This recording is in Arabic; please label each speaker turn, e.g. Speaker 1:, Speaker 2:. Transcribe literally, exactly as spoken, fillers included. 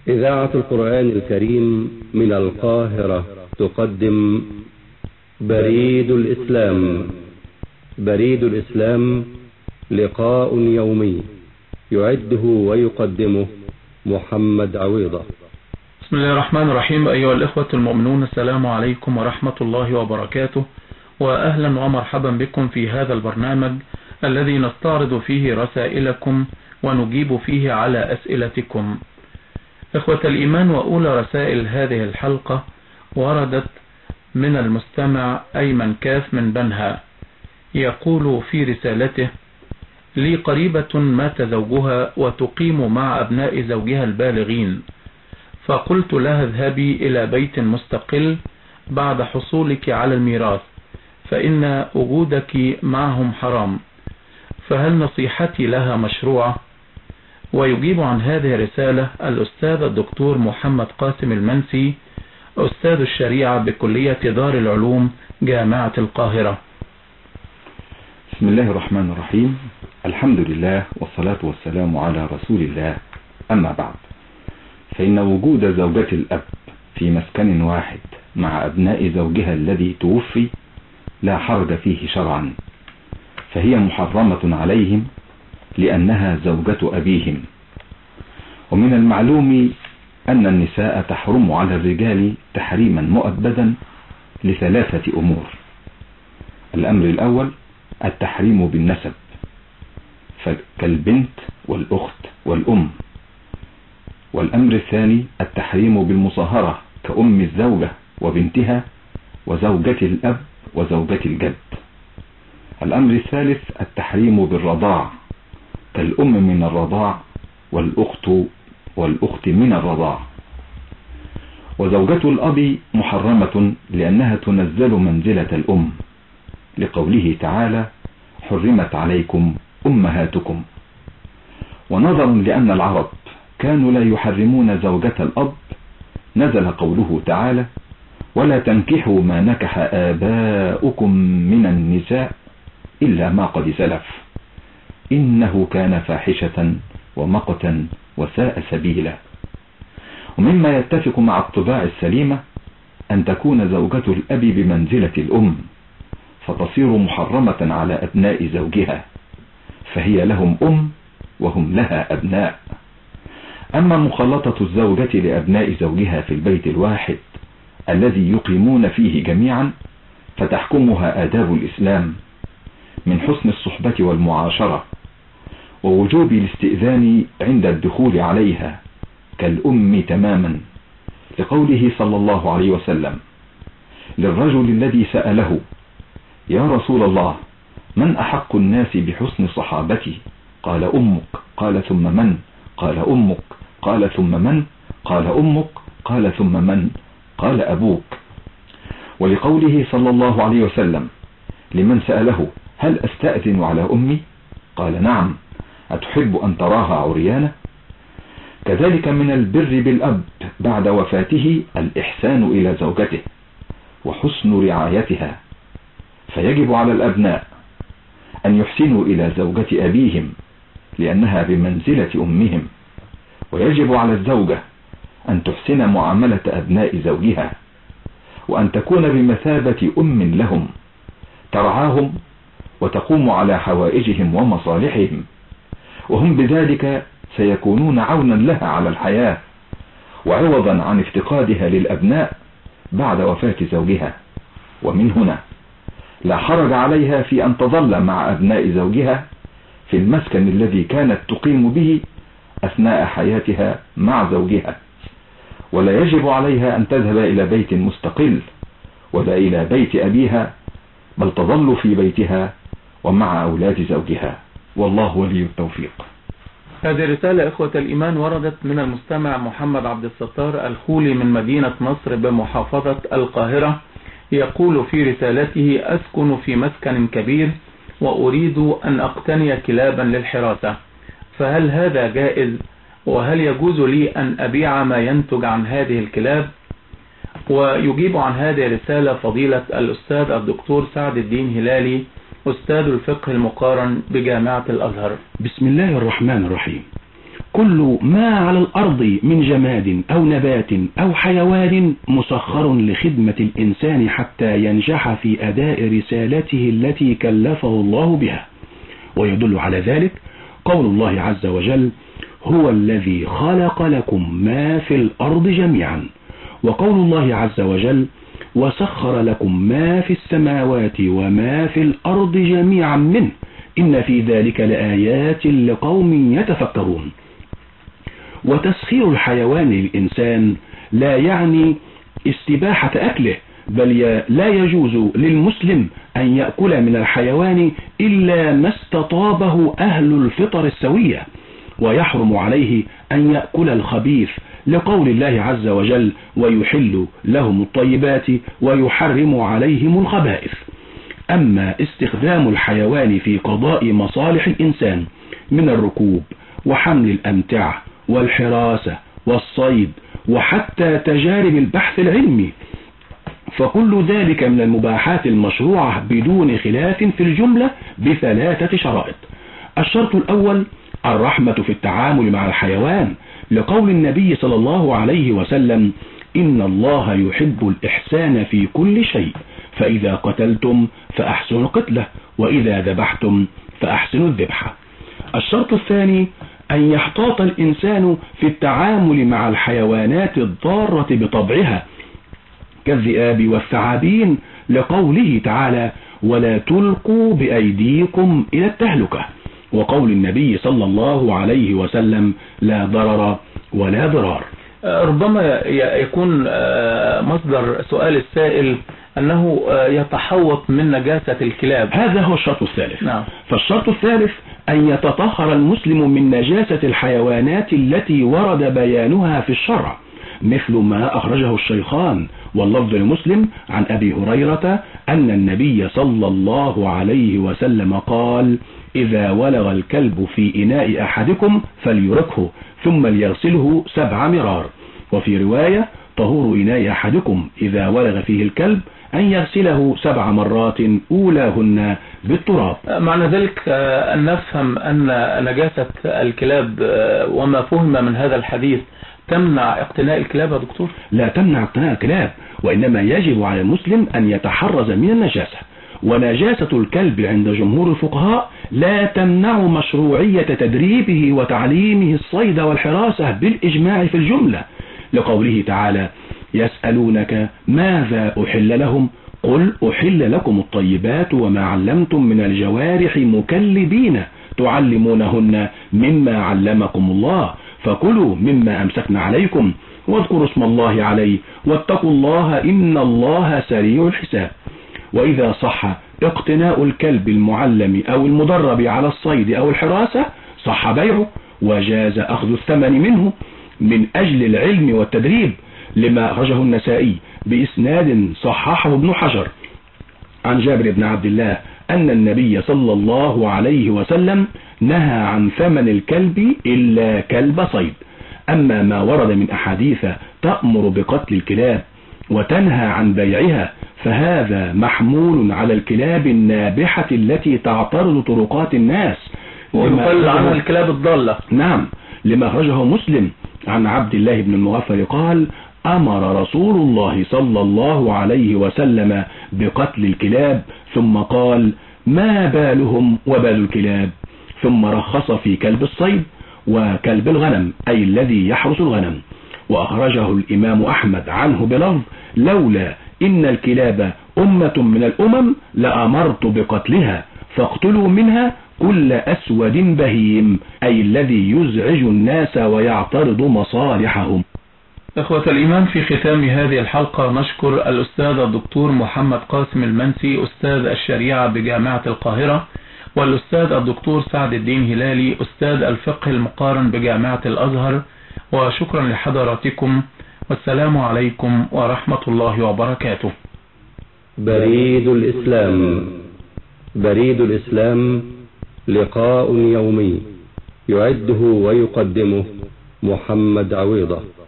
Speaker 1: إذاعة القرآن الكريم من القاهرة تقدم بريد الإسلام. بريد الإسلام لقاء يومي يعده ويقدمه محمد عويضة.
Speaker 2: بسم الله الرحمن الرحيم. أيها الإخوة المؤمنون، السلام عليكم ورحمة الله وبركاته، وأهلا ومرحبا بكم في هذا البرنامج الذي نستعرض فيه رسائلكم ونجيب فيه على أسئلتكم. إخوة الإيمان، وأولى رسائل هذه الحلقة وردت من المستمع أيمن كاف من بنها، يقول في رسالته: لي قريبة مات زوجها وتقيم مع أبناء زوجها البالغين، فقلت لها اذهبي إلى بيت مستقل بعد حصولك على الميراث، فإن وجودك معهم حرام، فهل نصيحتي لها مشروعة؟ ويجيب عن هذه الرسالة الأستاذ الدكتور محمد قاسم المنسي، أستاذ الشريعة بكلية دار العلوم جامعة القاهرة.
Speaker 3: بسم الله الرحمن الرحيم. الحمد لله والصلاة والسلام على رسول الله، أما بعد، فإن وجود زوجة الأب في مسكن واحد مع أبناء زوجها الذي توفي لا حرج فيه شرعا، فهي محرمة عليهم لأنها زوجة أبيهم. ومن المعلوم أن النساء تحرم على الرجال تحريما مؤبدا لثلاثة أمور. الأمر الأول التحريم بالنسب، كالبنت والأخت والأم. والأمر الثاني التحريم بالمصاهرة كأم الزوجة وبنتها وزوجة الأب وزوجة الجد. الأمر الثالث التحريم بالرضاع كالأم من الرضاع والأخت والأخت من الرضاع. وزوجة الأب محرمة لأنها تنزل منزلة الأم، لقوله تعالى: حرمت عليكم أمهاتكم. ونظرا لأن العرب كانوا لا يحرمون زوجة الأب، نزل قوله تعالى: ولا تنكحوا ما نكح آباؤكم من النساء إلا ما قد سلف إنه كان فاحشة ومقتا وساء سبيلا. ومما يتفق مع الطباع السليمة أن تكون زوجة الأب بمنزلة الأم، فتصير محرمة على أبناء زوجها، فهي لهم أم وهم لها أبناء. أما مخالطة الزوجة لأبناء زوجها في البيت الواحد الذي يقيمون فيه جميعا، فتحكمها آداب الإسلام من حسن الصحبة والمعاشرة، ووجوب الاستئذان عند الدخول عليها كالأم تماما، لقوله صلى الله عليه وسلم للرجل الذي سأله: يا رسول الله، من أحق الناس بحسن صحابتي؟ قال أمك. قال ثم من؟ قال أمك. قال ثم من؟ قال أمك. قال ثم من؟ قال أبوك. ولقوله صلى الله عليه وسلم لمن سأله: هل أستأذن على أمي؟ قال: نعم، أتحب أن تراها عريانة؟ كذلك من البر بالأب بعد وفاته الإحسان إلى زوجته وحسن رعايتها، فيجب على الأبناء أن يحسنوا إلى زوجة أبيهم لأنها بمنزلة أمهم، ويجب على الزوجة أن تحسن معاملة أبناء زوجها، وأن تكون بمثابة أم لهم ترعاهم وتقوم على حوائجهم ومصالحهم، وهم بذلك سيكونون عونا لها على الحياة وعوضا عن افتقادها للأبناء بعد وفاة زوجها. ومن هنا لا حرج عليها في أن تظل مع أبناء زوجها في المسكن الذي كانت تقيم به أثناء حياتها مع زوجها، ولا يجب عليها أن تذهب إلى بيت مستقل ولا إلى بيت أبيها، بل تظل في بيتها ومع أولاد زوجها، والله ولي التوفيق.
Speaker 2: هذه الرسالة إخوة الإيمان وردت من المستمع محمد عبد الستار الخولي من مدينة نصر بمحافظة القاهرة، يقول في رسالته: أسكن في مسكن كبير وأريد أن أقتني كلابا للحراسة، فهل هذا جائز؟ وهل يجوز لي أن أبيع ما ينتج عن هذه الكلاب؟ ويجيب عن هذه الرسالة فضيلة الأستاذ الدكتور سعد الدين هلالي، أستاذ الفقه المقارن بجامعة الأزهر.
Speaker 4: بسم الله الرحمن الرحيم. كل ما على الأرض من جماد أو نبات أو حيوان مسخر لخدمة الإنسان حتى ينجح في أداء رسالته التي كلفه الله بها. ويدل على ذلك قول الله عز وجل: هو الذي خلق لكم ما في الأرض جميعا، وقول الله عز وجل: وسخر لكم ما في السماوات وما في الأرض جميعا منه إن في ذلك لآيات لقوم يتفكرون. وتسخير الحيوان للإنسان لا يعني استباحة أكله، بل لا يجوز للمسلم أن يأكل من الحيوان إلا ما استطابه أهل الفطر السوية، ويحرم عليه أن يأكل الخبيث لقول الله عز وجل: ويحل لهم الطيبات ويحرم عليهم الخبائث. أما استخدام الحيوان في قضاء مصالح الإنسان من الركوب وحمل الأمتعة والحراسة والصيد وحتى تجارب البحث العلمي، فكل ذلك من المباحات المشروعة بدون خلاف في الجملة بثلاثة شرائط. الشرط الأول الرحمة في التعامل مع الحيوان، لقول النبي صلى الله عليه وسلم: إن الله يحب الإحسان في كل شيء، فإذا قتلتم فأحسنوا القتلة، وإذا ذبحتم فأحسنوا الذبحة. الشرط الثاني أن يحتاط الإنسان في التعامل مع الحيوانات الضارة بطبعها كالذئاب والثعابين، لقوله تعالى: ولا تلقوا بأيديكم إلى التهلكة، وقول النبي صلى الله عليه وسلم: لا ضرر ولا ضرار.
Speaker 2: ربما يكون مصدر سؤال السائل أنه يتحوط من نجاسة الكلاب،
Speaker 4: هذا هو الشرط الثالث.
Speaker 2: نعم.
Speaker 4: فالشرط الثالث أن يتطهر المسلم من نجاسة الحيوانات التي ورد بيانها في الشرع، مثل ما أخرجه الشيخان واللفظ لمسلم عن أبي هريرة أن النبي صلى الله عليه وسلم قال: إذا ولغ الكلب في إناء أحدكم فليركه ثم ليغسله سبع مرار. وفي رواية: طهور إناء أحدكم إذا ولغ فيه الكلب أن يغسله سبع مرات أولاهن بالتراب.
Speaker 2: معنى ذلك أن نفهم أن نجاسة الكلاب وما فهم من هذا الحديث تمنع اقتناء الكلاب يا دكتور؟
Speaker 4: لا تمنع اقتناء الكلاب، وإنما يجب على المسلم أن يتحرز من النجاسة. ونجاسة الكلب عند جمهور الفقهاء لا تمنع مشروعية تدريبه وتعليمه الصيد والحراسة بالإجماع في الجملة، لقوله تعالى: يسألونك ماذا أحل لهم قل أحل لكم الطيبات وما علمتم من الجوارح مكلبين تعلمونهن مما علمكم الله فكلوا مما أمسكنا عليكم واذكروا اسم الله عليه واتقوا الله إن الله سريع الحساب. وإذا صح اقتناء الكلب المعلم أو المدرب على الصيد أو الحراسة صح بيعه، وجاز أخذ الثمن منه من أجل العلم والتدريب، لما أخرجه النسائي بإسناد صححه ابن حجر عن جابر بن عبد الله أن النبي صلى الله عليه وسلم نهى عن ثمن الكلب إلا كلب صيد. أما ما ورد من أحاديث تأمر بقتل الكلاب وتنهى عن بيعها فهذا محمول على الكلاب النابحة التي تعترض طرقات الناس،
Speaker 2: ويقال عنها الكلاب الضالة.
Speaker 4: نعم، لما أخرجه مسلم عن عبد الله بن المغفر قال: أمر رسول الله صلى الله عليه وسلم بقتل الكلاب، ثم قال: ما بالهم وبال الكلاب، ثم رخص في كلب الصيد وكلب الغنم أي الذي يحرس الغنم. وأخرجه الإمام أحمد عنه بلفظ: لولا إن الكلاب أمة من الأمم لأمرت بقتلها فاقتلوا منها كل أسود بهيم أي الذي يزعج الناس ويعترض مصالحهم.
Speaker 2: إخوة الإيمان، في ختام هذه الحلقة نشكر الأستاذ الدكتور محمد قاسم المنسي أستاذ الشريعة بجامعة القاهرة، والأستاذ الدكتور سعد الدين هلالي أستاذ الفقه المقارن بجامعة الأزهر، وشكرا لحضراتكم، والسلام عليكم ورحمة الله وبركاته.
Speaker 1: بريد الإسلام. بريد الإسلام لقاء يومي يعده ويقدمه محمد عويضة.